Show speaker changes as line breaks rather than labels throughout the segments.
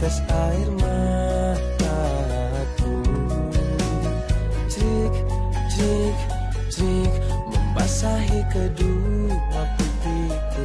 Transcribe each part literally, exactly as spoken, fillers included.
tetes air mataku. Trik, trik, trik, membasahi kedua pipiku.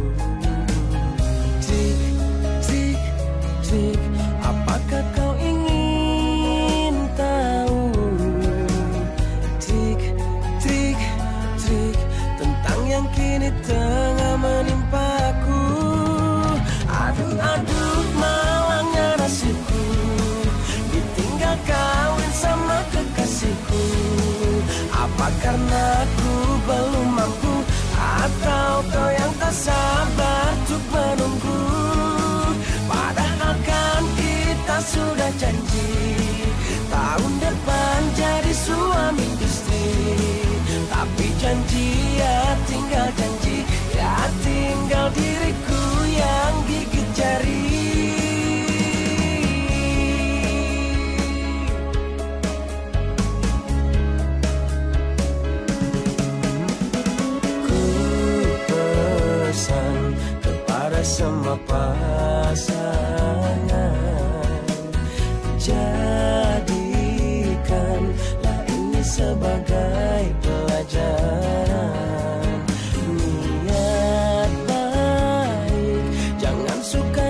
Trik, trik, trik, apakah kau ingin tahu? Trik, trik, trik, tentang yang kini tengah menimpaku. Aduh, aduh, malangnya nasibku, ditinggal kawin sama kekasihku. Apa karena aku belum mampu, atau kau yang tak sabar untuk menunggu? Padahal kan kita sudah janji tahun depan jadi suami istri. Tapi janji ya tinggal janji, ya tinggal diriku yang gigit jari. Ku pesan kepada semua pasangan, jadikanlah ini sebagai pelajaran. Niat baik jangan suka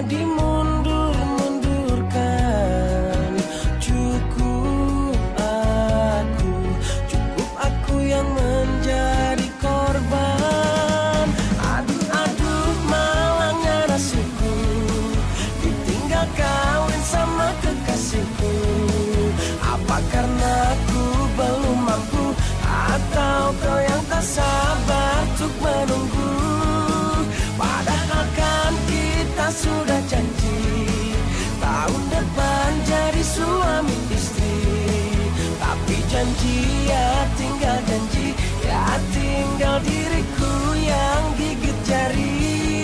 dimundur-mundurkan. Cukup aku, cukup aku yang menjadi korban. Aduh, aduh, malangnya nasibku, ditinggal kawin sama kekasihku. Apa karena aku belum mampu, atau kau yang tak sabar untuk menunggu? Padahal kan kita sudah janji tahun depan jadi suami istri. Tapi janji ya tinggal janji, ya tinggal diriku yang gigit jari.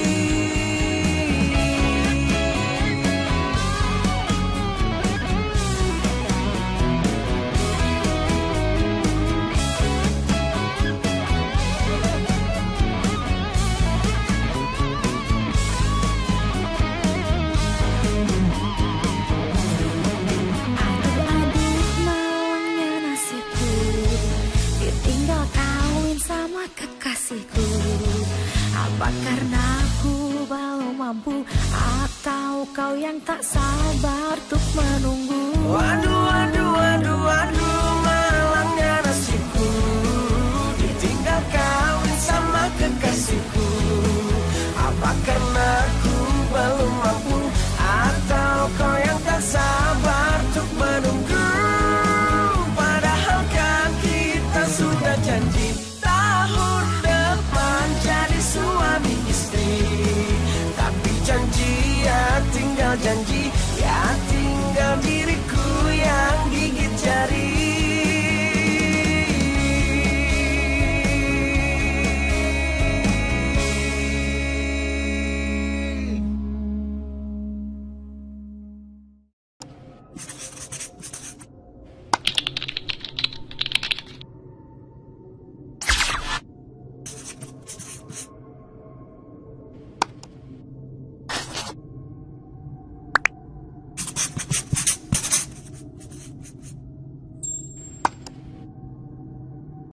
Apa karena aku belum mampu, atau kau yang tak sabar untuk menunggu?
Waduh, waduh, waduh, waduh, malangnya nasibku, ditinggal kawin sama kekasihku. Apa karena aku belum mampu, atau kau yang tak sabar untuk menunggu? Padahal kan kita sudah janji tahun depan jadi suami istri. Tapi janji ya tinggal janji,